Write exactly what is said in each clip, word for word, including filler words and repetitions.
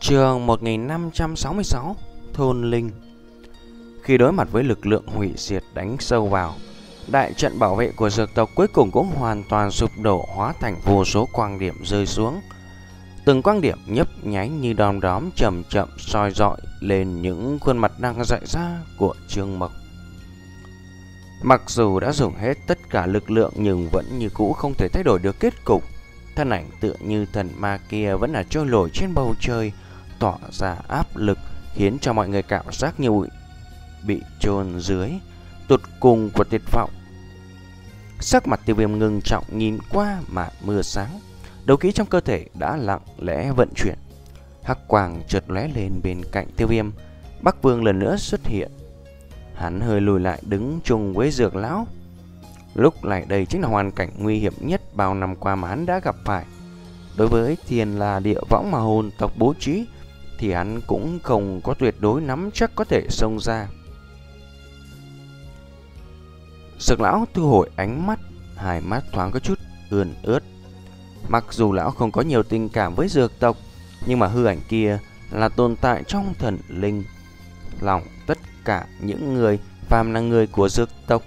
Chương một nghìn năm trăm sáu mươi sáu Thôn Linh. Khi đối mặt với lực lượng hủy diệt đánh sâu vào, đại trận bảo vệ của dược tộc cuối cùng cũng hoàn toàn sụp đổ, hóa thành vô số quang điểm rơi xuống. Từng quang điểm nhấp nháy như đom đóm chậm chậm soi rọi lên những khuôn mặt đang dại ra của Trương Mộc. Mặc dù đã dùng hết tất cả lực lượng nhưng vẫn như cũ không thể thay đổi được kết cục. Thân ảnh tựa như thần ma kia vẫn là trôi nổi trên bầu trời, tỏa ra áp lực khiến cho mọi người cảm giác như bụi bị chôn dưới tụt cùng của tuyệt vọng. Sắc mặt Tiêu Viêm ngưng trọng nhìn qua màn mưa sáng, đấu khí trong cơ thể đã lặng lẽ vận chuyển. Hắc quang chợt lóe lên bên cạnh Tiêu Viêm. Bắc Vương lần nữa xuất hiện. Hắn hơi lùi lại đứng chung với Dược lão. Lúc này đây chính là hoàn cảnh nguy hiểm nhất bao năm qua mà hắn đã gặp phải. Đối với Thiên là địa võng mà hồn tộc bố trí thì hắn cũng không có tuyệt đối nắm chắc có thể xông ra. Dược lão thu hồi ánh mắt, hai mắt thoáng có chút ươn ướt. Mặc dù lão không có nhiều tình cảm với dược tộc, nhưng mà hư ảnh kia là tồn tại trong thần linh lòng tất cả những người phàm là người của dược tộc.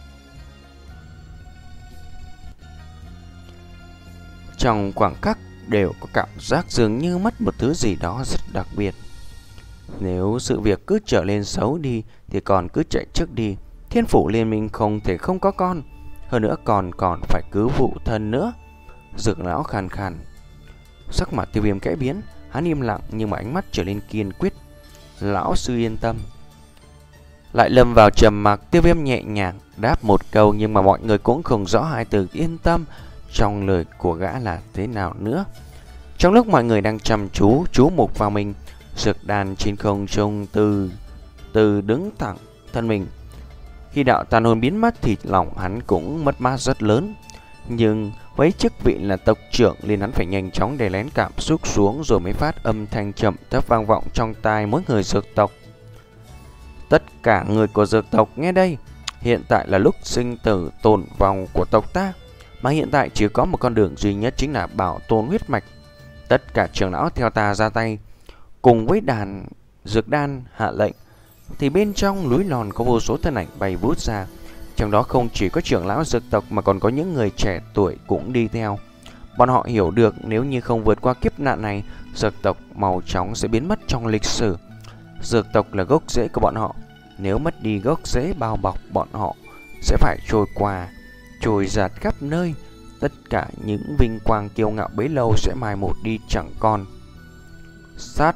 Trong khoảng khắc đều có cảm giác dường như mất một thứ gì đó rất đặc biệt. Nếu sự việc cứ trở lên xấu đi thì còn cứ chạy trước đi. Thiên phủ liên minh không thể không có con, hơn nữa còn còn phải cứu phụ thân nữa. Dược lão khàn khàn. Sắc mặt Tiêu Viêm kẽ biến, hắn im lặng nhưng mà ánh mắt trở nên kiên quyết. Lão sư yên tâm. Lại lâm vào trầm mặc. Tiêu Viêm nhẹ nhàng đáp một câu, nhưng mà mọi người cũng không rõ hai từ yên tâm trong lời của gã là thế nào nữa. Trong lúc mọi người đang chăm chú chú mục vào mình, dược đàn trên không trung từ từ đứng thẳng thân mình. Khi đạo tàn hồn biến mất thì lòng hắn cũng mất mát rất lớn. Nhưng với chức vị là tộc trưởng nên hắn phải nhanh chóng đè nén cảm xúc xuống, rồi mới phát âm thanh chậm thấp vang vọng trong tai mỗi người dược tộc. Tất cả người của dược tộc nghe đây, hiện tại là lúc sinh tử tồn vong của tộc ta, mà hiện tại chỉ có một con đường duy nhất, chính là bảo tồn huyết mạch. Tất cả trưởng lão theo ta ra tay. Cùng với đàn dược đan hạ lệnh thì bên trong núi lòn có vô số thân ảnh bay vút ra. Trong đó không chỉ có trưởng lão dược tộc mà còn có những người trẻ tuổi cũng đi theo. Bọn họ hiểu được nếu như không vượt qua kiếp nạn này, dược tộc màu chóng sẽ biến mất trong lịch sử. Dược tộc là gốc rễ của bọn họ. Nếu mất đi gốc rễ bao bọc, bọn họ sẽ phải trôi qua, trôi giạt khắp nơi. Tất cả những vinh quang kiêu ngạo bấy lâu sẽ mai một đi chẳng còn. Sát.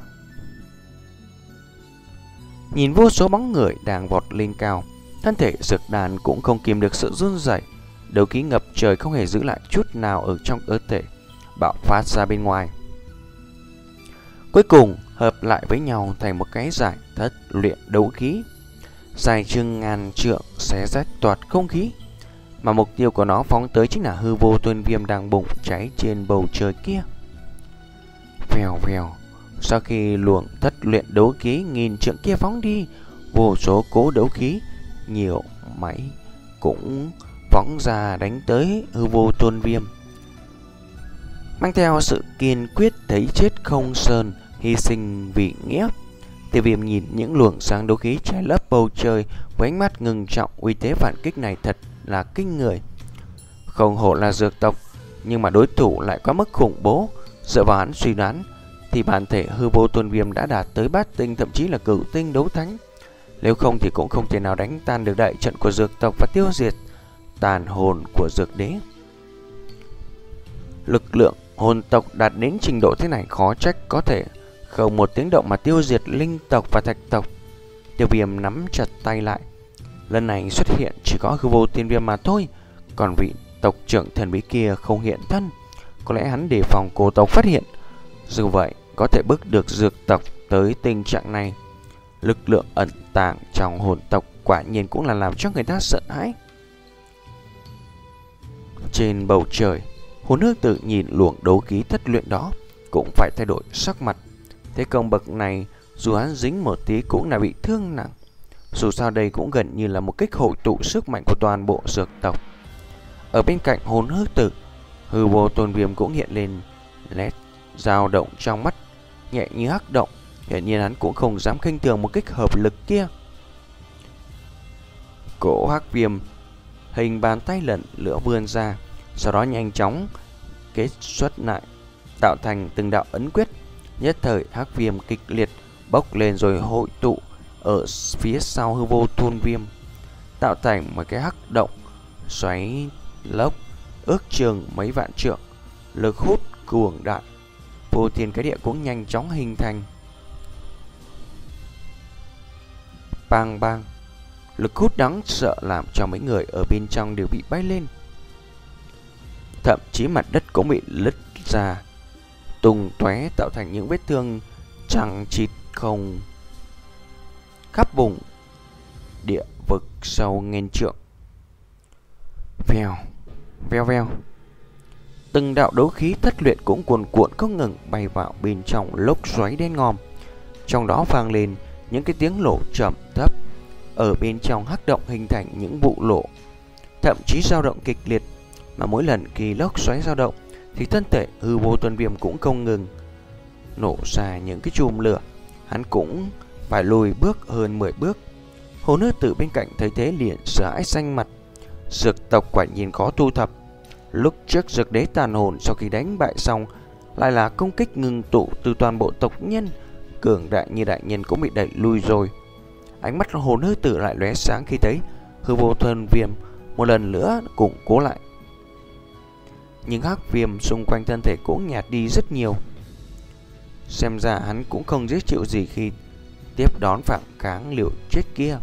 Nhìn vô số bóng người đang vọt lên cao, thân thể dược đàn cũng không kìm được sự run rẩy. Đấu khí ngập trời không hề giữ lại chút nào ở trong cơ thể, bạo phát ra bên ngoài. Cuối cùng hợp lại với nhau thành một cái giải thất luyện đấu khí, dài chừng ngàn trượng, xé rách toạt không khí. Mà mục tiêu của nó phóng tới chính là hư vô tuân viêm đang bùng cháy trên bầu trời kia. Vèo vèo. Sau khi luồng thất luyện đấu khí nghìn trượng kia phóng đi, vô số cố đấu khí nhiều máy cũng phóng ra đánh tới hư vô tuân viêm, mang theo sự kiên quyết thấy chết không sơn, hy sinh vì nghĩa. Tiêu Viêm nhìn những luồng sáng đấu khí che lấp bầu trời với ánh mắt ngưng trọng. Uy thế phản kích này thật là kinh người. Không hổ là dược tộc, nhưng mà đối thủ lại quá mức khủng bố. Dựa vào hắn suy đoán thì bản thể hư vô tuân viêm đã đạt tới bát tinh, thậm chí là cửu tinh đấu thánh. Nếu không thì cũng không thể nào đánh tan được đại trận của dược tộc và tiêu diệt tàn hồn của dược đế. Lực lượng hồn tộc đạt đến trình độ thế này khó trách có thể không một tiếng động mà tiêu diệt linh tộc và thạch tộc. Tiêu Viêm nắm chặt tay lại. Lần này xuất hiện chỉ có hư vô tiên viêm mà thôi, còn vị tộc trưởng thần bí kia không hiện thân. Có lẽ hắn đề phòng cổ tộc phát hiện. Dù vậy có thể bước được dược tộc tới tình trạng này. Lực lượng ẩn tàng trong hồn tộc quả nhiên cũng là làm cho người ta sợ hãi. Trên bầu trời, hồn hương tự nhìn luồng đấu khí thất luyện đó cũng phải thay đổi sắc mặt. Thế công bậc này dù hắn dính một tí cũng là bị thương nặng. Dù sao đây cũng gần như là một kích hội tụ sức mạnh của toàn bộ dược tộc. Ở bên cạnh hồn hư tử, hư vô tôn viêm cũng hiện lên lét dao động trong mắt. nhẹ như hắc động. Hiển nhiên hắn cũng không dám khinh thường một kích hợp lực kia. Cổ hắc viêm hình bàn tay lần lửa vươn ra, sau đó nhanh chóng kết xuất lại, tạo thành từng đạo ấn quyết. Nhất thời hắc viêm kịch liệt bốc lên rồi hội tụ ở phía sau hư vô thôn viêm, tạo thành một cái hắc động xoáy lốc ước chừng mấy vạn trượng, lực hút cuồng đại, vô thiên cái địa cũng nhanh chóng hình thành. Bang bang, lực hút đáng sợ làm cho mấy người ở bên trong đều bị bay lên, thậm chí mặt đất cũng bị lứt ra tung tóe, tạo thành những vết thương chằng chịt không khắp vùng địa vực sâu nghìn trượng. Vèo veo veo, từng đạo đấu khí thất luyện cũng cuồn cuộn không ngừng bay vào bên trong lốc xoáy đen ngòm, trong đó vang lên những cái tiếng nổ trầm thấp. Ở bên trong hắc động hình thành những vụ nổ, thậm chí dao động kịch liệt, mà mỗi lần khi lốc xoáy dao động thì thân thể hư vô tuần viêm cũng không ngừng nổ ra những cái chùm lửa. Hắn cũng phải lùi bước hơn mười bước. Hồ nữ tử bên cạnh thấy thế liền sợ hãi xanh mặt. Dược tộc quả nhiên khó thu thập. Lúc trước dược đế tàn hồn sau khi đánh bại xong lại là công kích ngừng tụ từ toàn bộ tộc nhân, cường đại như đại nhân cũng bị đẩy lui rồi. Ánh mắt hồ nữ tử lại lóe sáng khi thấy hư vô thuần viêm một lần nữa củng cố lại, nhưng hắc viêm xung quanh thân thể cũng nhạt đi rất nhiều. Xem ra hắn cũng không dễ chịu gì khi tiếp đón phạm kháng liều chết kia.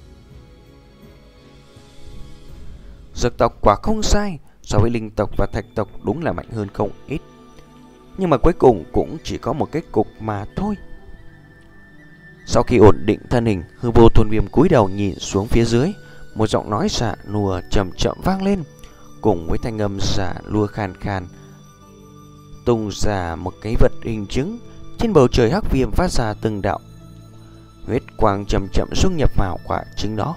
Dược tộc quả không sai, so với linh tộc và thạch tộc đúng là mạnh hơn không ít, nhưng mà cuối cùng cũng chỉ có một kết cục mà thôi. Sau khi ổn định thân hình, hư vô thuần viêm cúi đầu nhìn xuống phía dưới, một giọng nói xạ nùa chậm chậm vang lên, cùng với thanh âm giả lua khan khan tung ra một cái vật hình trứng. Trên bầu trời hắc viêm phát ra từng đạo huyết quang chậm chậm xung nhập vào quả trứng đó.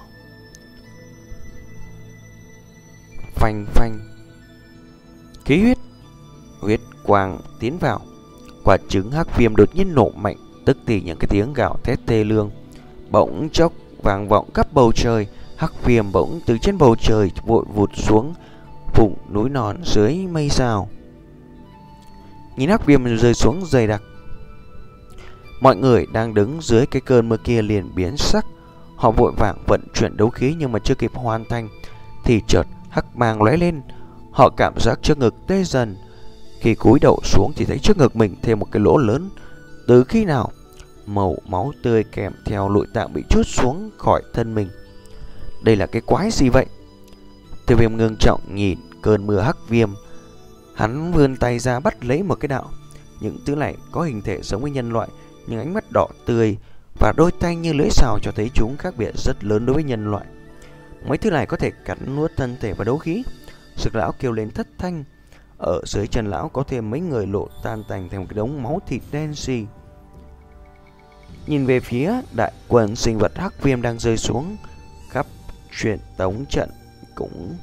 Phanh phanh, khí huyết huyết quang tiến vào quả trứng hắc viêm, đột nhiên nổ mạnh, tức thì những cái tiếng gào thét thê lương bỗng chốc vang vọng khắp bầu trời. Hắc viêm bỗng từ trên bầu trời vội vụt xuống vùng núi non dưới mây rào. Nhìn hắc viêm rơi xuống dày đặc, mọi người đang đứng dưới cái cơn mưa kia liền biến sắc. Họ vội vàng vận chuyển đấu khí, nhưng mà chưa kịp hoàn thành thì chợt hắc mang lóe lên. Họ cảm giác trước ngực tê dần. Khi cúi đầu xuống thì thấy trước ngực mình thêm một cái lỗ lớn. Từ khi nào màu máu tươi kèm theo nội tạng bị trút xuống khỏi thân mình. Đây là cái quái gì vậy? Tiêu Viêm ngưng trọng nhìn cơn mưa hắc viêm. Hắn vươn tay ra bắt lấy một cái đạo. Những thứ này có hình thể giống với nhân loại, nhưng ánh mắt đỏ tươi và đôi tay như lưỡi sào cho thấy chúng khác biệt rất lớn đối với nhân loại. Mấy thứ này có thể cắn nuốt thân thể và đấu khí. Sực lão kêu lên thất thanh. Ở dưới chân lão có thêm mấy người lộ tan tành thành một cái đống máu thịt đen xì. Nhìn về phía đại quần sinh vật hắc viêm đang rơi xuống, khắp truyền tống trận cũng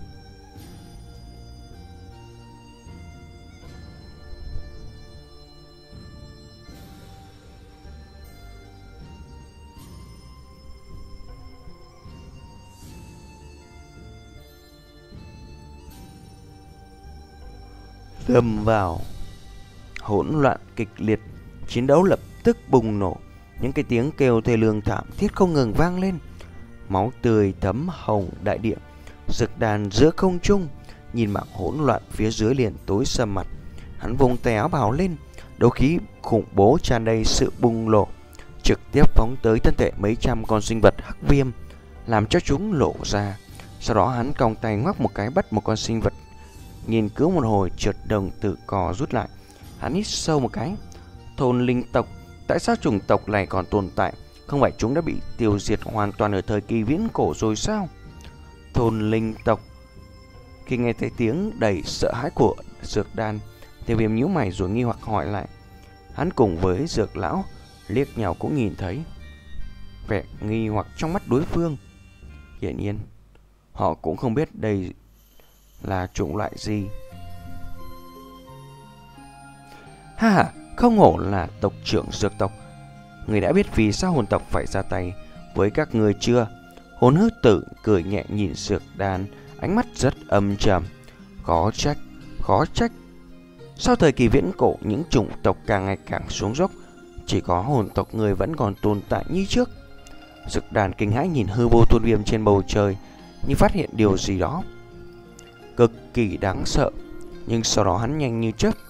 lâm vào hỗn loạn kịch liệt. Chiến đấu lập tức bùng nổ, những cái tiếng kêu thê lương thảm thiết không ngừng vang lên. Máu tươi thấm hồng đại địa. Dực đàn giữa không trung nhìn mảng hỗn loạn phía dưới liền tối sầm mặt. Hắn vùng tay áo bào lên, đấu khí khủng bố tràn đầy sự bùng nổ, trực tiếp phóng tới thân thể mấy trăm con sinh vật hắc viêm, làm cho chúng lộ ra. Sau đó hắn còng tay ngoắc một cái bắt một con sinh vật. Nhìn cứ một hồi chợt đồng tử cò rút lại. Hắn hít sâu một cái. Thôn linh tộc, tại sao chủng tộc này còn tồn tại? Không phải chúng đã bị tiêu diệt hoàn toàn ở thời kỳ viễn cổ rồi sao? Thôn linh tộc. Khi nghe thấy tiếng đầy sợ hãi của Dược Đan, Tiêu Viêm nhíu mày rồi nghi hoặc hỏi lại. Hắn cùng với Dược lão liếc nhau cũng nhìn thấy vẻ nghi hoặc trong mắt đối phương. Hiển nhiên họ cũng không biết đây là chủng loại gì. Ha ha, Không hổ là tộc trưởng dược tộc. Người đã biết vì sao hồn tộc phải ra tay với các người chưa? Hồn hư tử cười nhẹ nhìn Dược Đan, ánh mắt rất âm trầm. Khó trách, khó trách. Sau thời kỳ viễn cổ, những chủng tộc càng ngày càng xuống dốc, chỉ có hồn tộc người vẫn còn tồn tại như trước. Dược Đan kinh hãi nhìn hư vô tôn viêm trên bầu trời, như phát hiện điều gì đó cực kỳ đáng sợ. Nhưng sau đó hắn nhanh như chớp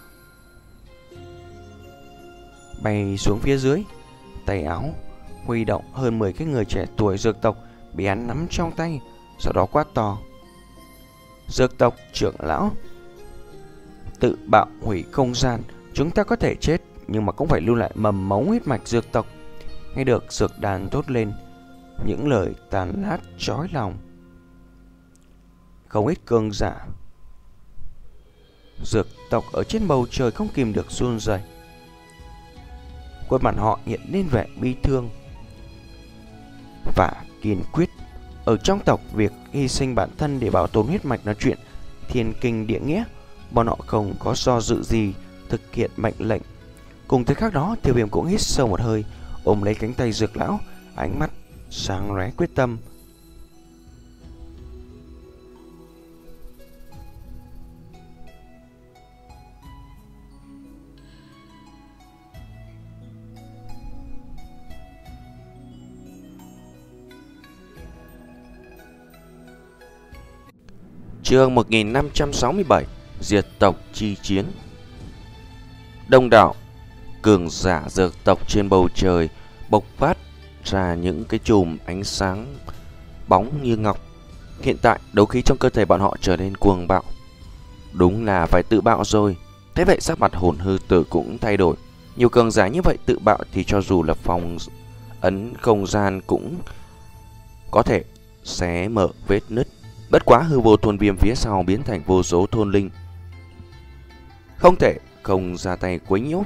bay xuống phía dưới, tay áo huy động hơn mười cái người trẻ tuổi dược tộc bị hắn nắm trong tay, sau đó quát to: Dược tộc trưởng lão, tự bạo hủy không gian, chúng ta có thể chết nhưng mà cũng phải lưu lại mầm máu huyết mạch dược tộc. Nghe được Dược Đan thốt lên những lời tàn lát chói lòng, không ít cường giả dược tộc ở trên bầu trời không kìm được run rẩy. Khuôn mặt họ hiện lên vẻ bi thương và kiên quyết. Ở trong tộc, việc hy sinh bản thân để bảo tồn huyết mạch là chuyện thiên kinh địa nghĩa. Bọn họ không có do dự gì thực hiện mệnh lệnh. Cùng thời khắc đó, Tiêu Viêm cũng hít sâu một hơi, ôm lấy cánh tay Dược lão, ánh mắt sáng lóe quyết tâm. Chương một nghìn năm trăm sáu mươi bảy, Diệt tộc chi chiến. Đông đảo cường giả dược tộc trên bầu trời bộc phát ra những cái chùm ánh sáng bóng như ngọc. Hiện tại đấu khí trong cơ thể bọn họ trở nên cuồng bạo. Đúng là phải tự bạo rồi. Thế vậy sắc mặt Hồn Hư Tử cũng thay đổi. Nhiều cường giả như vậy tự bạo thì cho dù là phòng ấn không gian cũng có thể xé mở vết nứt. Bất quá hư vô thôn viêm phía sau biến thành vô số thôn linh, không thể không ra tay quấy nhiễu.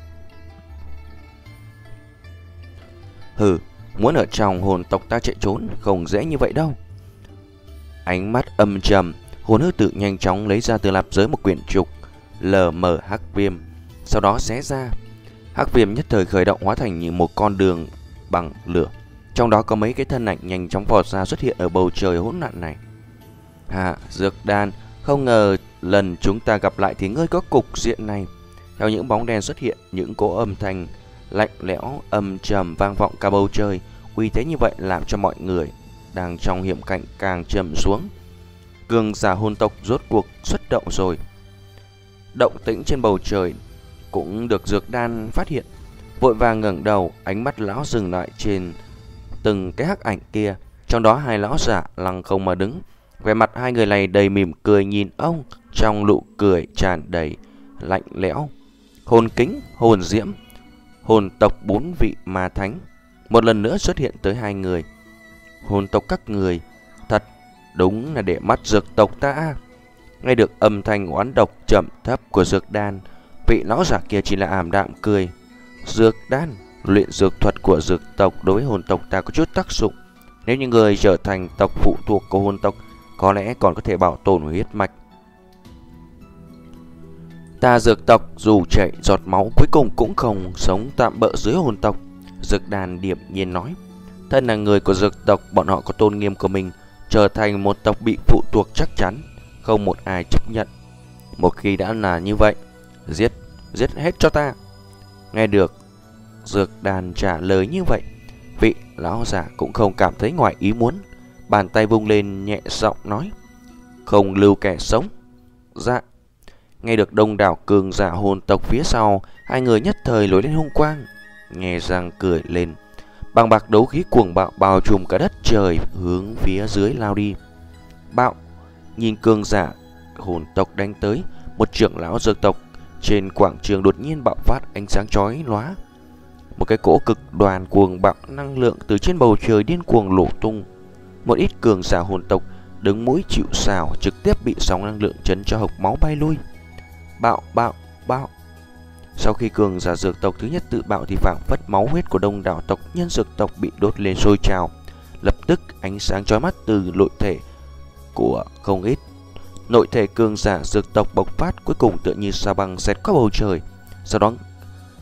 Hừ, muốn ở trong hồn tộc ta chạy trốn không dễ như vậy đâu. Ánh mắt âm trầm, Hồn Hư Tử nhanh chóng lấy ra từ lạp giới một quyển trục lờ mờ hắc viêm, sau đó xé ra. Hắc viêm nhất thời khởi động, hóa thành như một con đường bằng lửa. Trong đó có mấy cái thân ảnh nhanh chóng vọt ra xuất hiện ở bầu trời hỗn loạn này. Hạ Dược Đan, không ngờ lần chúng ta gặp lại thì ngươi có cục diện này. Theo những bóng đen xuất hiện, những cỗ âm thanh lạnh lẽo âm trầm vang vọng cả bầu trời. Uy thế như vậy làm cho mọi người đang trong hiểm cảnh càng trầm xuống. Cường giả hồn tộc rốt cuộc xuất động rồi. Động tĩnh trên bầu trời cũng được Dược Đan phát hiện, vội vàng ngẩng đầu, ánh mắt lão dừng lại trên từng cái hắc ảnh kia. Trong đó hai lão giả lăng không mà đứng, vẻ mặt hai người này đầy mỉm cười nhìn ông, trong nụ cười tràn đầy lạnh lẽo. Hồn kính, hồn diễm, hồn tộc bốn vị ma thánh một lần nữa xuất hiện tới hai người. Hồn tộc các người thật đúng là để mắt dược tộc ta. Nghe được âm thanh oán độc trầm thấp của Dược Đan, vị lão giả kia chỉ là ảm đạm cười. Dược Đan, luyện dược thuật của dược tộc đối với hồn tộc ta có chút tác dụng. Nếu như người trở thành tộc phụ thuộc của hồn tộc, có lẽ còn có thể bảo tồn huyết mạch. Ta dược tộc dù chảy giọt máu cuối cùng cũng không sống tạm bợ dưới hồn tộc. Dược Đan điềm nhiên nói. Thân là người của dược tộc, bọn họ có tôn nghiêm của mình. Trở thành một tộc bị phụ thuộc chắc chắn không một ai chấp nhận. Một khi đã là như vậy, giết, giết hết cho ta. Nghe được Dược Đan trả lời như vậy, vị lão giả cũng không cảm thấy ngoài ý muốn, bàn tay vung lên nhẹ giọng nói. Không lưu kẻ sống. Dạ. Nghe được đông đảo cường giả hồn tộc phía sau, hai người nhất thời lối lên hung quang, nghe răng cười lên. Bằng bạc đấu khí cuồng bạo bao trùm cả đất trời, hướng phía dưới lao đi. Bạo. Nhìn cường giả hồn tộc đánh tới, một trưởng lão dược tộc trên quảng trường đột nhiên bạo phát ánh sáng chói lóa. Một cái cỗ cực đoàn cuồng bạo năng lượng từ trên bầu trời điên cuồng nổ tung. Một ít cường giả hồn tộc đứng mũi chịu sào, trực tiếp bị sóng năng lượng chấn cho hộc máu bay lui. Bạo bạo bạo. Sau khi cường giả dược tộc thứ nhất tự bạo thì phảng phất máu huyết của đông đảo tộc nhân dược tộc bị đốt lên sôi trào. Lập tức ánh sáng chói mắt từ nội thể của không ít nội thể cường giả dược tộc bộc phát, cuối cùng tựa như sao băng xẹt qua bầu trời. Sau đó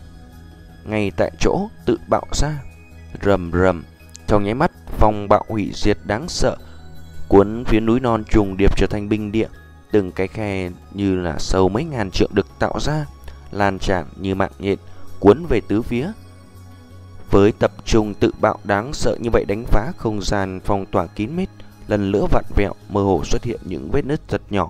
ngay tại chỗ tự bạo ra. Rầm rầm, trong nháy mắt, phong bạo hủy diệt đáng sợ cuốn phía núi non trùng điệp trở thành binh địa. Từng cái khe như là sâu mấy ngàn trượng được tạo ra, lan tràn như mạng nhện cuốn về tứ phía. Với tập trung tự bạo đáng sợ như vậy đánh phá không gian phong tỏa kín mít, lần nữa vặn vẹo, mơ hồ xuất hiện những vết nứt thật nhỏ.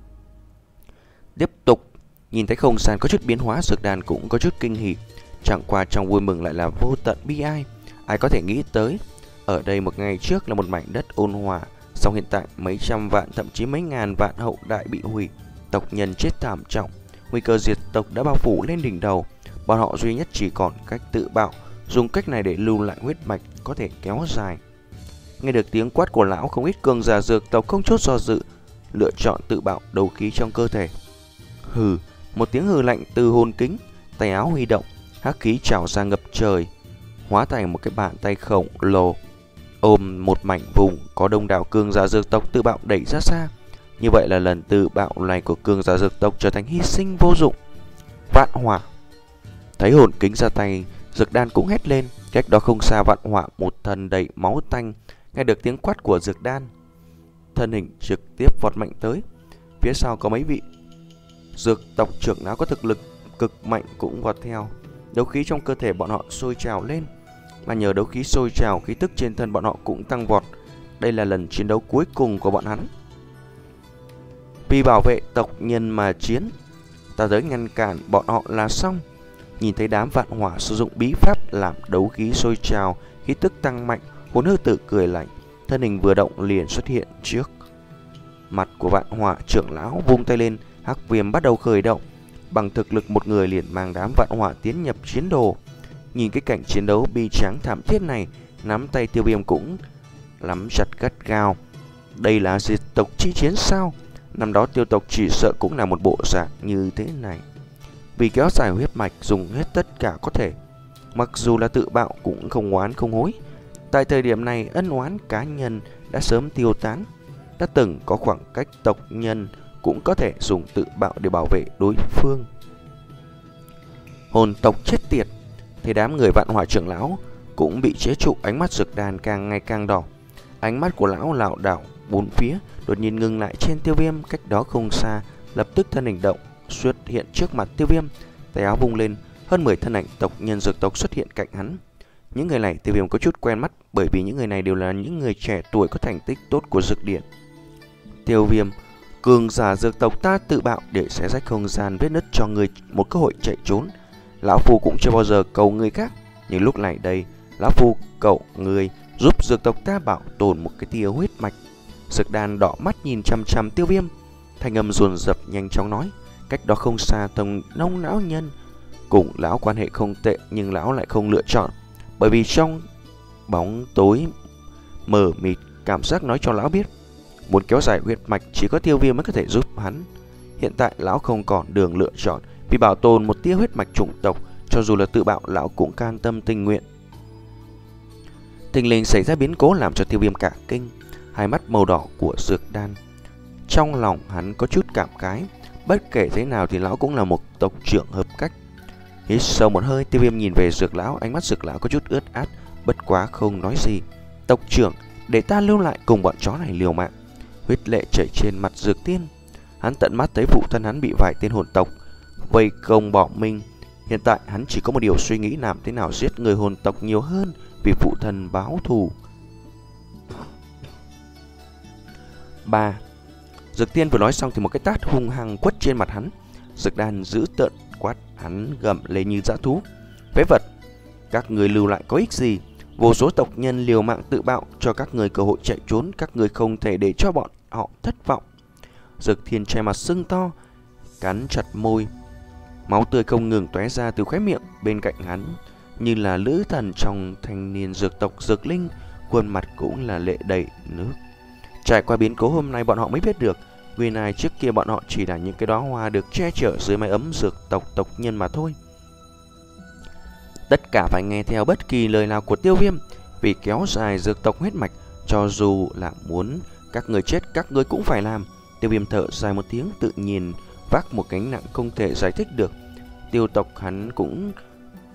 Tiếp tục, nhìn thấy không gian có chút biến hóa, Dược Đan cũng có chút kinh hỉ. Chẳng qua trong vui mừng lại là vô tận bi ai. Ai có thể nghĩ tới, ở đây một ngày trước là một mảnh đất ôn hòa, song hiện tại mấy trăm vạn thậm chí mấy ngàn vạn hậu đại bị hủy, tộc nhân chết thảm trọng, nguy cơ diệt tộc đã bao phủ lên đỉnh đầu. Bọn họ duy nhất chỉ còn cách tự bạo, dùng cách này để lưu lại huyết mạch có thể kéo dài. Nghe được tiếng quát của lão, không ít cường giả dược tộc không chút do dự lựa chọn tự bạo đấu khí trong cơ thể. Hừ, một tiếng hừ lạnh từ hồn kính, tay áo huy động, hắc khí trào ra ngập trời, hóa thành một cái bàn tay khổng lồ ôm một mảnh vùng có đông đảo cường giả dược tộc tự bạo đẩy ra xa. Như vậy là lần tự bạo này của cường giả dược tộc trở thành hy sinh vô dụng. Vạn hỏa. Thấy hồn kính ra tay, Dược Đan cũng hét lên. Cách đó không xa vạn hỏa, một thân đầy máu tanh. Nghe được tiếng quát của Dược Đan, thân hình trực tiếp vọt mạnh tới. Phía sau có mấy vị dược tộc trưởng lão có thực lực cực mạnh cũng vọt theo. Đấu khí trong cơ thể bọn họ sôi trào lên, mà nhờ đấu khí sôi trào, khí tức trên thân bọn họ cũng tăng vọt. Đây là lần chiến đấu cuối cùng của bọn hắn. Vì bảo vệ tộc nhân mà chiến, ta tới ngăn cản bọn họ là xong. Nhìn thấy đám vạn hỏa sử dụng bí pháp làm đấu khí sôi trào, khí tức tăng mạnh, Hồn Hư Tử cười lạnh, thân hình vừa động liền xuất hiện trước mặt của vạn hỏa trưởng lão, vung tay lên, hắc viêm bắt đầu khởi động. Bằng thực lực một người liền mang đám vạn hỏa tiến nhập chiến đồ. Nhìn cái cảnh chiến đấu bi tráng thảm thiết này, nắm tay Tiêu Viêm cũng nắm chặt gắt gao. Đây là diệt tộc chi chiến sao? Năm đó Tiêu tộc chỉ sợ cũng là một bộ dạng như thế này. Vì kéo dài huyết mạch dùng hết tất cả có thể, mặc dù là tự bạo cũng không oán không hối. Tại thời điểm này ân oán cá nhân đã sớm tiêu tán. Đã từng có khoảng cách tộc nhân cũng có thể dùng tự bạo để bảo vệ đối phương. Hồn tộc chết tiệt. Thì đám người vạn hỏa trưởng lão cũng bị chế trụ, ánh mắt Dược Đan càng ngày càng đỏ. Ánh mắt của lão lảo đảo bốn phía, đột nhiên ngừng lại trên Tiêu Viêm cách đó không xa, lập tức thân hình động xuất hiện trước mặt Tiêu Viêm, tay áo vung lên, hơn mười thân ảnh tộc nhân dược tộc xuất hiện cạnh hắn. Những người này Tiêu Viêm có chút quen mắt, bởi vì những người này đều là những người trẻ tuổi có thành tích tốt của dược điện. Tiêu Viêm, cường giả dược tộc ta tự bạo để xé rách không gian vết nứt cho người một cơ hội chạy trốn. Lão Phu cũng chưa bao giờ cầu người khác, nhưng lúc này đây Lão Phu cầu người giúp dược tộc ta bảo tồn một cái tia huyết mạch. Dược Đan đỏ mắt nhìn chằm chằm Tiêu Viêm, thanh âm dồn dập nhanh chóng nói. Cách đó không xa, Tông Nông lão nhân cùng lão quan hệ không tệ, nhưng lão lại không lựa chọn, bởi vì trong bóng tối mờ mịt, cảm giác nói cho lão biết muốn kéo dài huyết mạch chỉ có Tiêu Viêm mới có thể giúp hắn. Hiện tại lão không còn đường lựa chọn, vì bảo tồn một tia huyết mạch chủng tộc, cho dù là tự bạo lão cũng can tâm tình nguyện. Thình lình xảy ra biến cố làm cho Tiêu Viêm cả kinh. Hai mắt màu đỏ của Dược Đan, trong lòng hắn có chút cảm khái. Bất kể thế nào thì lão cũng là một tộc trưởng hợp cách. Hít sâu một hơi, Tiêu Viêm nhìn về Dược lão, ánh mắt Dược lão có chút ướt át, bất quá không nói gì. Tộc trưởng, để ta lưu lại cùng bọn chó này liều mạng. Huyết lệ chảy trên mặt Dược Tiên. Hắn tận mắt thấy phụ thân hắn bị vài tên hồn tộc vây công bỏ mình. Hiện tại hắn chỉ có một điều suy nghĩ, làm thế nào giết người hồn tộc nhiều hơn, vì phụ thân báo thù. Ba. Dược Tiên vừa nói xong thì một cái tát hung hăng quất trên mặt hắn. Dược Đan giữ tợn quát hắn gầm lên như dã thú. Phế vật, các người lưu lại có ích gì? Vô số tộc nhân liều mạng tự bạo cho các người cơ hội chạy trốn, các người không thể để cho bọn họ thất vọng. Dược Thiên che mặt sưng to, cắn chặt môi, máu tươi không ngừng tóe ra từ khóe miệng. Bên cạnh hắn như là lữ thần trong thanh niên dược tộc Dược Linh, khuôn mặt cũng là lệ đầy nước. Trải qua biến cố hôm nay, bọn họ mới biết được nguyên lai trước kia bọn họ chỉ là những cái đóa hoa được che chở dưới mái ấm dược tộc tộc nhân mà thôi. Tất cả phải nghe theo bất kỳ lời nào của Tiêu Viêm, vì kéo dài dược tộc huyết mạch, cho dù là muốn các người chết các người cũng phải làm. Tiêu Viêm thở dài một tiếng, tự nhiên vác một gánh nặng không thể giải thích được. Tiêu tộc hắn cũng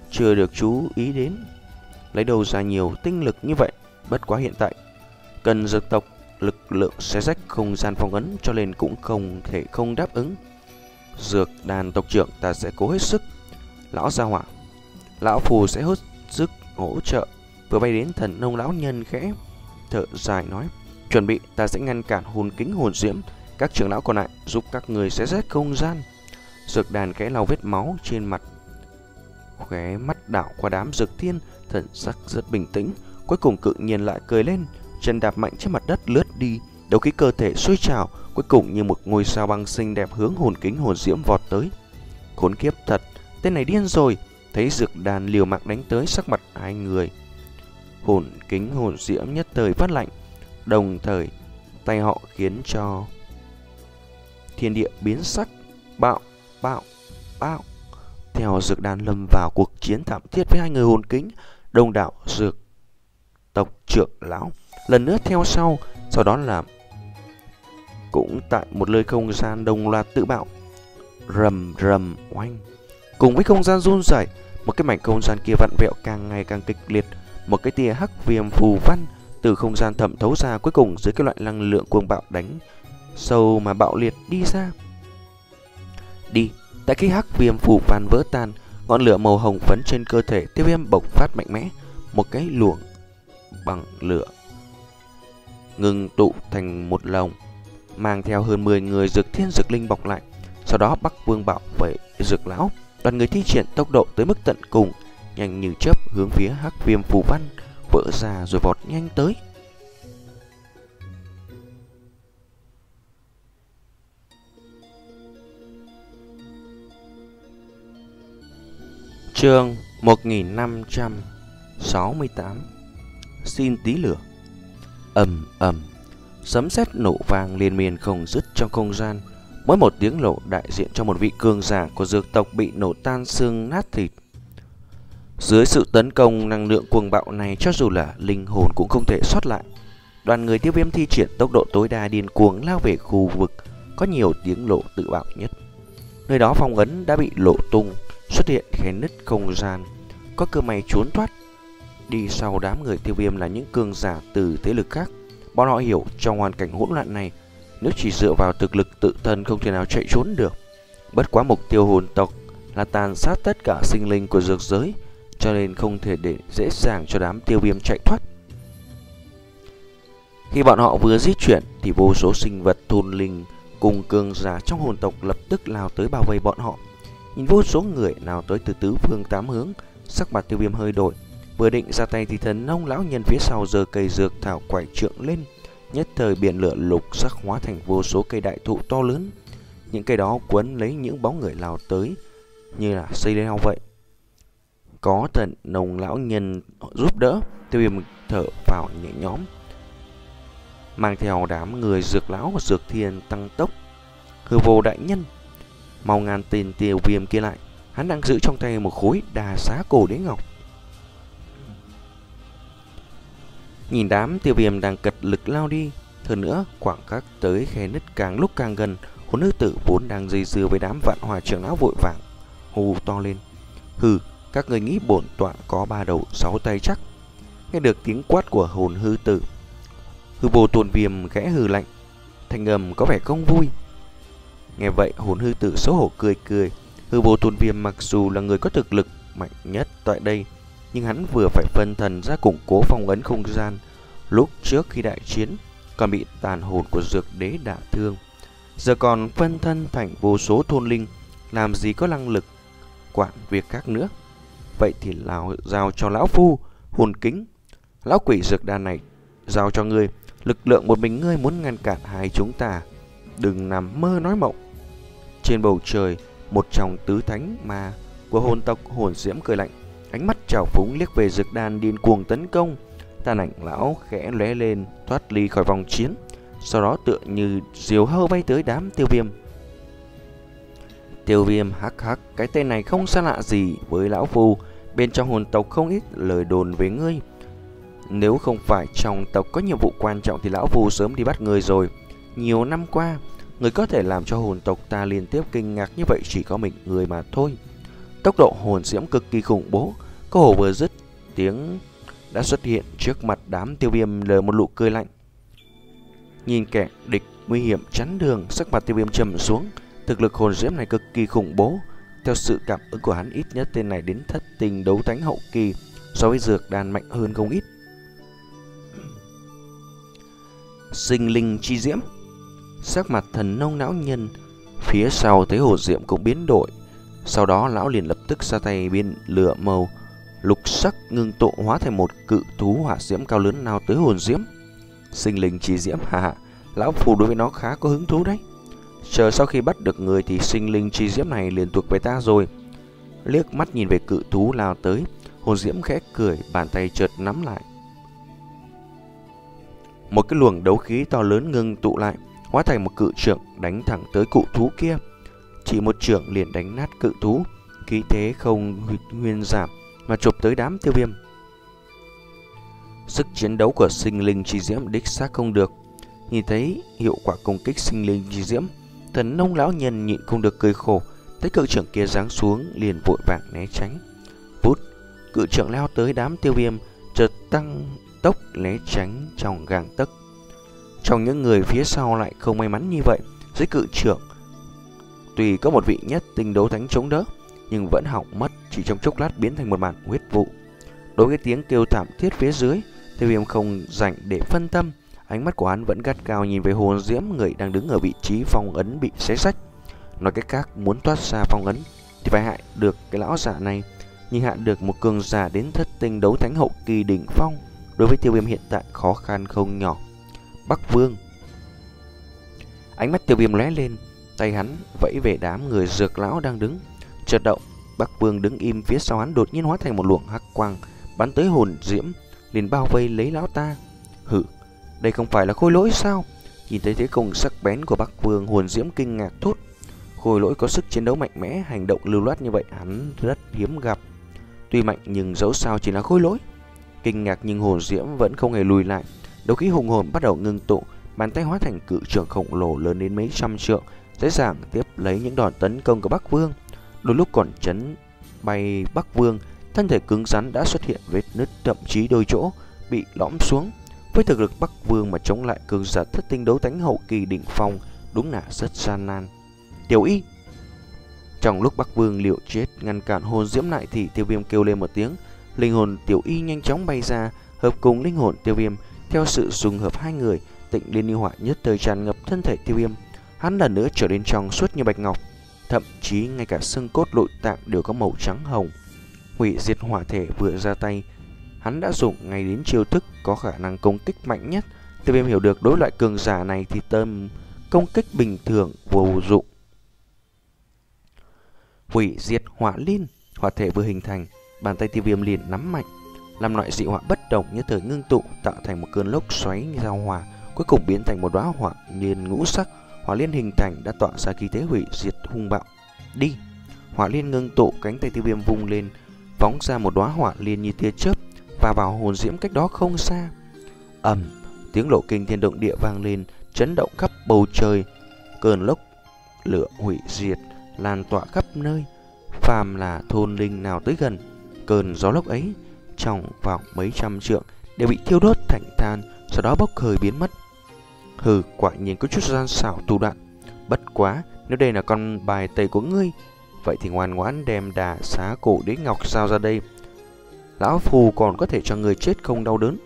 chưa được chú ý đến. Lấy đâu ra nhiều tinh lực như vậy? Bất quá hiện tại cần dược tộc lực lượng xé rách không gian phong ấn, cho nên cũng không thể không đáp ứng. Dược đàn tộc trưởng ta sẽ cố hết sức. Lão gia hỏa, lão phù sẽ hết sức hỗ trợ. Vừa bay đến, thần nông lão nhân khẽ thở dài nói: chuẩn bị, ta sẽ ngăn cản hồn kính hồn diễm, các trưởng lão còn lại giúp các người xé rách không gian. Dược đàn khẽ lau vết máu trên mặt, khóe mắt đảo qua đám dược thiên, thần sắc rất bình tĩnh. Cuối cùng cự nhiên lại cười lên, chân đạp mạnh trên mặt đất lướt đi, đấu khí cơ thể sôi trào, cuối cùng như một ngôi sao băng xinh đẹp hướng hồn kính hồn diễm vọt tới. Khốn kiếp thật, tên này điên rồi. Thấy dược đàn liều mạng đánh tới, sắc mặt hai người hồn kính hồn diễm nhất thời phát lạnh, đồng thời tay họ khiến cho thiên địa biến sắc. Bạo, bạo, bạo. Theo dược đàn lâm vào cuộc chiến thảm thiết với hai người hồn kính, đông đảo dược tộc trưởng lão lần nữa theo sau. Sau đó là cũng tại một nơi không gian đồng loạt tự bạo, rầm rầm oanh. Cùng với không gian run rẩy, một cái mảnh không gian kia vặn vẹo càng ngày càng kịch liệt. Một cái tia hắc viêm phù văn từ không gian thẩm thấu ra, cuối cùng dưới cái loại năng lượng cuồng bạo đánh sâu mà bạo liệt đi ra. Đi, tại khi hắc viêm phù văn vỡ tan, ngọn lửa màu hồng phấn trên cơ thể Tiêu Viêm bộc phát mạnh mẽ, một cái luồng bằng lửa ngừng tụ thành một lồng, mang theo hơn mười người dược thiên dược linh bọc lại. Sau đó Bắc Vương bảo vệ dược lão, đoàn người thi triển tốc độ tới mức tận cùng, nhanh như chớp hướng phía hắc viêm phù văn vỡ ra rồi vọt nhanh tới. Chương một nghìn năm trăm sáu mươi tám. Xin tí lửa. Ầm ầm, sấm sét nổ vang liên miên không dứt trong không gian. Mỗi một tiếng nổ đại diện cho một vị cường giả của dược tộc bị nổ tan xương nát thịt. Dưới sự tấn công năng lượng cuồng bạo này, cho dù là linh hồn cũng không thể sót lại. Đoàn người Tiêu Viêm thi triển tốc độ tối đa điên cuồng lao về khu vực có nhiều tiếng nổ tự bạo nhất. Nơi đó phong ấn đã bị lộ tung, xuất hiện khe nứt không gian, có cơ may trốn thoát. Đi sau đám người Tiêu Viêm là những cường giả từ thế lực khác. Bọn họ hiểu trong hoàn cảnh hỗn loạn này, nếu chỉ dựa vào thực lực tự thân không thể nào chạy trốn được. Bất quá mục tiêu hồn tộc là tàn sát tất cả sinh linh của dược giới, cho nên không thể để dễ dàng cho đám Tiêu Viêm chạy thoát. Khi bọn họ vừa di chuyển thì vô số sinh vật thôn linh cùng cường giả trong hồn tộc lập tức lao tới bao vây bọn họ. Nhìn vô số người nào tới từ tứ phương tám hướng, sắc mặt Tiêu Viêm hơi đổi. Vừa định ra tay thì thần nông lão nhân phía sau giơ cây dược thảo quải trượng lên, nhất thời biển lửa lục sắc hóa thành vô số cây đại thụ to lớn. Những cây đó quấn lấy những bóng người lao tới như là xây leo vậy. Có thần nông lão nhân giúp đỡ, Tiêu Viêm thở vào nhẹ nhõm, mang theo đám người dược lão và dược thiên tăng tốc. Hư Vô đại nhân, mau ngàn tên Tiêu Viêm kia lại, hắn đang giữ trong tay một khối đà xá cổ đế ngọc. Nhìn đám Tiêu Viêm đang cật lực lao đi, hơn nữa khoảng cách tới khe nứt càng lúc càng gần, hồn nữ tử vốn đang dây dưa với đám vạn hòa trưởng lão vội vàng hù to lên: hừ, các người nghĩ bổn tọa có ba đầu sáu tay chắc? Nghe được tiếng quát của hồn hư tử, Hư Vô Tôn Viêm khẽ hừ lạnh, thanh âm có vẻ không vui. Nghe vậy hồn hư tử xấu hổ cười cười. Hư Vô Tôn Viêm mặc dù là người có thực lực mạnh nhất tại đây, nhưng hắn vừa phải phân thần ra củng cố phong ấn không gian. Lúc trước khi đại chiến còn bị tàn hồn của dược đế đả thương, giờ còn phân thân thành vô số thôn linh, làm gì có năng lực quản việc khác nữa. Vậy thì lão giao cho lão phu hồn kính, lão quỷ dược đan này giao cho ngươi. Lực lượng một mình ngươi muốn ngăn cản hai chúng ta, đừng nằm mơ nói mộng. Trên bầu trời, một trong tứ thánh ma của hồn tộc Hồn Diễm cười lạnh, ánh mắt trào phúng liếc về dược đan điên cuồng tấn công. Tàn ảnh lão khẽ lóe lên, thoát ly khỏi vòng chiến, sau đó tựa như diều hâu bay tới đám Tiêu Viêm. Tiêu Viêm hắc hắc, cái tên này không xa lạ gì với lão phu, bên trong hồn tộc không ít lời đồn về ngươi. Nếu không phải trong tộc có nhiệm vụ quan trọng thì lão phu sớm đi bắt người rồi. Nhiều năm qua, người có thể làm cho hồn tộc ta liên tiếp kinh ngạc như vậy chỉ có mình người mà thôi. Tốc độ hồn diễm cực kỳ khủng bố. Câu hổ vừa dứt tiếng đã xuất hiện trước mặt đám Tiêu Viêm lờ một nụ cười lạnh. Nhìn kẻ địch nguy hiểm chắn đường, sắc mặt Tiêu Viêm trầm xuống. Thực lực hồn diễm này cực kỳ khủng bố. Theo sự cảm ứng của hắn, ít nhất tên này đến thất tình đấu thánh hậu kỳ, so với dược đan mạnh hơn không ít. Sinh linh chi diễm. Sắc mặt thần nông lão nhân phía sau thấy hồn diễm cũng biến đổi. Sau đó lão liền lập tức ra tay biến lửa màu lục sắc ngưng tụ hóa thành một cự thú hỏa diễm cao lớn nào tới hồn diễm. Sinh linh chi diễm, hà hà, lão phù đối với nó khá có hứng thú đấy. Chờ sau khi bắt được người thì sinh linh chi diễm này liền thuộc về ta rồi. Liếc mắt nhìn về cự thú lao tới, hồn diễm khẽ cười, bàn tay chợt nắm lại. Một cái luồng đấu khí to lớn ngưng tụ lại, hóa thành một cự trượng đánh thẳng tới cự thú kia. Chỉ một trượng liền đánh nát cự thú, khí thế không nguyên giảm mà chụp tới đám Tiêu Viêm. Sức chiến đấu của sinh linh chi diễm đích xác không được. Nhìn thấy hiệu quả công kích sinh linh chi diễm, thần nông lão nhân nhịn không được cười khổ. Thấy cự trượng kia giáng xuống liền vội vàng né tránh. Vút, cự trượng lao tới đám Tiêu Viêm, chợt tăng tốc né tránh trong gang tấc. Trong những người phía sau lại không may mắn như vậy. Dưới cự trượng tuy có một vị nhất tinh đấu thánh chống đỡ, nhưng vẫn hỏng mất, chỉ trong chốc lát biến thành một màn huyết vụ. Đối với tiếng kêu thảm thiết phía dưới, Tiêu Viêm không dành để phân tâm. Ánh mắt của hắn vẫn gắt cao nhìn về hồn diễm người đang đứng ở vị trí phong ấn bị xé rách. Nói cách khác, muốn thoát ra phong ấn thì phải hại được cái lão giả này. Nhưng hạ được một cường giả đến thất tinh đấu thánh hậu kỳ đỉnh phong, đối với Tiêu Viêm hiện tại khó khăn không nhỏ. Bắc Vương. Ánh mắt Tiêu Viêm lóe lên, tay hắn vẫy về đám người dược lão đang đứng. Chợt động, Bắc Vương đứng im phía sau hắn đột nhiên hóa thành một luồng hắc quang bắn tới hồn diễm, liền bao vây lấy lão ta. Hử, đây không phải là khôi lỗi sao? Nhìn thấy thế công sắc bén của Bắc Vương, hồn diễm kinh ngạc thốt. Khôi lỗi có sức chiến đấu mạnh mẽ, hành động lưu loát như vậy hắn rất hiếm gặp. Tuy mạnh nhưng dẫu sao chỉ là khôi lỗi. Kinh ngạc nhưng hồn diễm vẫn không hề lùi lại. Đấu khí hùng hồn bắt đầu ngưng tụ, bàn tay hóa thành cự trường khổng lồ lớn đến mấy trăm trượng, dễ dàng tiếp lấy những đòn tấn công của Bắc Vương. Đôi lúc còn chấn bay Bắc Vương, thân thể cứng rắn đã xuất hiện vết nứt, thậm chí đôi chỗ bị lõm xuống. Với thực lực Bắc Vương mà chống lại cường giả thất tinh đấu thánh hậu kỳ đỉnh phong, đúng là rất gian nan. Tiểu Y. Trong lúc Bắc Vương liệu chết ngăn cản hồn diễm lại thì Tiêu Viêm kêu lên một tiếng, linh hồn Tiểu Y nhanh chóng bay ra, hợp cùng linh hồn Tiêu Viêm. Theo sự dùng hợp hai người, Tịnh Liên Như Hỏa nhất thời tràn ngập thân thể Tiêu Viêm. Hắn lần nữa trở nên trong suốt như bạch ngọc, thậm chí ngay cả xương cốt nội tạng đều có màu trắng hồng. Hủy diệt hỏa thể vừa ra tay, hắn đã dùng ngay đến chiêu thức có khả năng công kích mạnh nhất. Tiêu Viêm hiểu được đối loại cường giả này thì tâm công kích bình thường vô dụng. Hủy diệt hỏa liên, hỏa thể vừa hình thành, bàn tay Tiêu Viêm liền nắm mạnh, làm loại dị hỏa bất đồng nhất thời ngưng tụ tạo thành một cơn lốc xoáy giao hòa, cuối cùng biến thành một đóa hỏa liên ngũ sắc. Hỏa liên hình thành đã tỏa ra khí thế hủy diệt hung bạo. Đi! Hỏa liên ngưng tụ, cánh tay Tiêu Viêm vung lên, phóng ra một đóa hỏa liên như tia chớp và vào hồn diễm cách đó không xa. Ầm, tiếng nổ kinh thiên động địa vang lên, chấn động khắp bầu trời. Cơn lốc lửa hủy diệt lan tỏa khắp nơi, phàm là thôn linh nào tới gần cơn gió lốc ấy, trong vòng mấy trăm trượng đều bị thiêu đốt thành than, sau đó bốc hơi biến mất. Hừ, quả nhiên có chút gian xảo thủ đoạn. Bất quá, nếu đây là con bài tẩy của ngươi, vậy thì ngoan ngoãn đem đà xá cổ đế ngọc sao ra đây. Lão phù còn có thể cho người chết không đau đớn.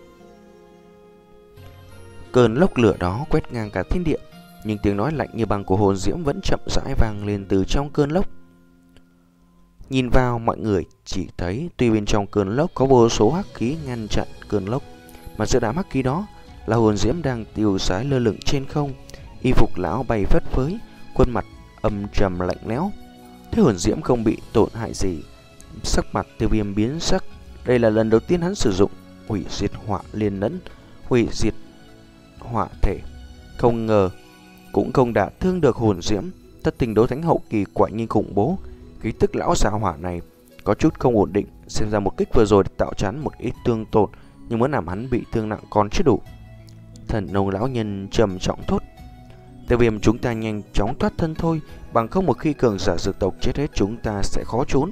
Cơn lốc lửa đó quét ngang cả thiên địa, nhưng tiếng nói lạnh như băng của hồn diễm vẫn chậm rãi vang lên từ trong cơn lốc. Nhìn vào, mọi người chỉ thấy tuy bên trong cơn lốc có vô số hắc khí ngăn chặn cơn lốc, mà giữa đám hắc khí đó là hồn diễm đang tiêu sái lơ lửng trên không. Y phục lão bay phất phới, khuôn mặt âm trầm lạnh lẽo. Thế hồn diễm không bị tổn hại gì, sắc mặt Tiêu Viêm biến sắc. Đây là lần đầu tiên hắn sử dụng hủy diệt hỏa liên lẫn hủy diệt hỏa thể, không ngờ cũng không đả thương được hồn diễm. Thất tình đấu thánh hậu kỳ quả nhiên khủng bố. Khí tức lão già hỏa này có chút không ổn định, xem ra một kích vừa rồi tạo chắn một ít thương tổn, nhưng muốn làm hắn bị thương nặng còn chưa đủ. Thần nông lão nhân trầm trọng thốt. Tiêu Viêm, chúng ta nhanh chóng thoát thân thôi, bằng không một khi cường giả dược tộc chết hết chúng ta sẽ khó trốn.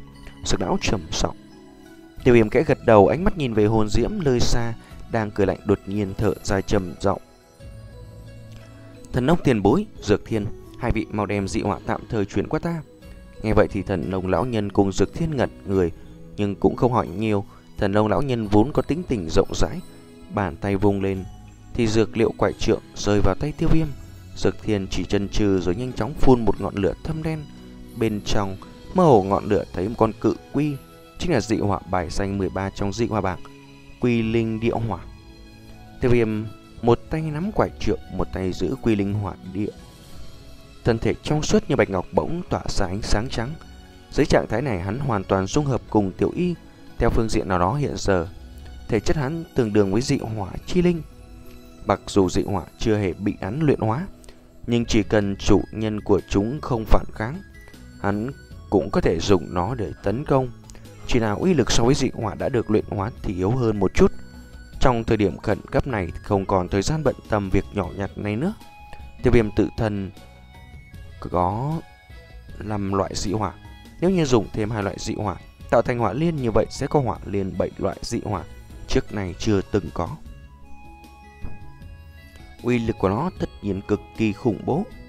Dược lão trầm giọng. Tiêu Viêm kẽ gật đầu, ánh mắt nhìn về hồn diễm nơi xa đang cười lạnh, đột nhiên thở dài trầm giọng. Thần nông tiền bối, Dược Thiên, hai vị mau đem dị họa tạm thời chuyển qua ta. Nghe vậy thì thần nông lão nhân cùng Dược Thiên ngẩn người, nhưng cũng không hỏi nhiều. Thần nông lão nhân vốn có tính tình rộng rãi, bàn tay vung lên thì dược liệu quải trượng rơi vào tay Tiêu Viêm. Dược Thiên chỉ chần chừ rồi nhanh chóng phun một ngọn lửa thâm đen. Bên trong mơ hồ ngọn lửa thấy một con cự quy, chính là dị họa bài danh mười ba trong dị họa bảng, Quy Linh Địa Hỏa. Tiêu Viêm một tay nắm quải trượng, một tay giữ Quy Linh Hỏa Địa. Thân thể trong suốt như bạch ngọc bỗng tỏa ra ánh sáng trắng. Dưới trạng thái này hắn hoàn toàn dung hợp cùng Tiểu Y. Theo phương diện nào đó hiện giờ, thể chất hắn tương đương với dị hỏa chi linh. Mặc dù dị hỏa chưa hề bị hắn luyện hóa, nhưng chỉ cần chủ nhân của chúng không phản kháng, hắn cũng có thể dùng nó để tấn công. Chỉ là uy lực so với dị hỏa đã được luyện hóa thì yếu hơn một chút. Trong thời điểm khẩn cấp này không còn thời gian bận tâm việc nhỏ nhặt này nữa. Tiêu Viêm tự thân có năm loại dị hỏa. Nếu như dùng thêm hai loại dị hỏa tạo thành hỏa liên, như vậy sẽ có hỏa liên bảy loại dị hỏa, trước này chưa từng có. Uy lực của nó tất nhiên cực kỳ khủng bố.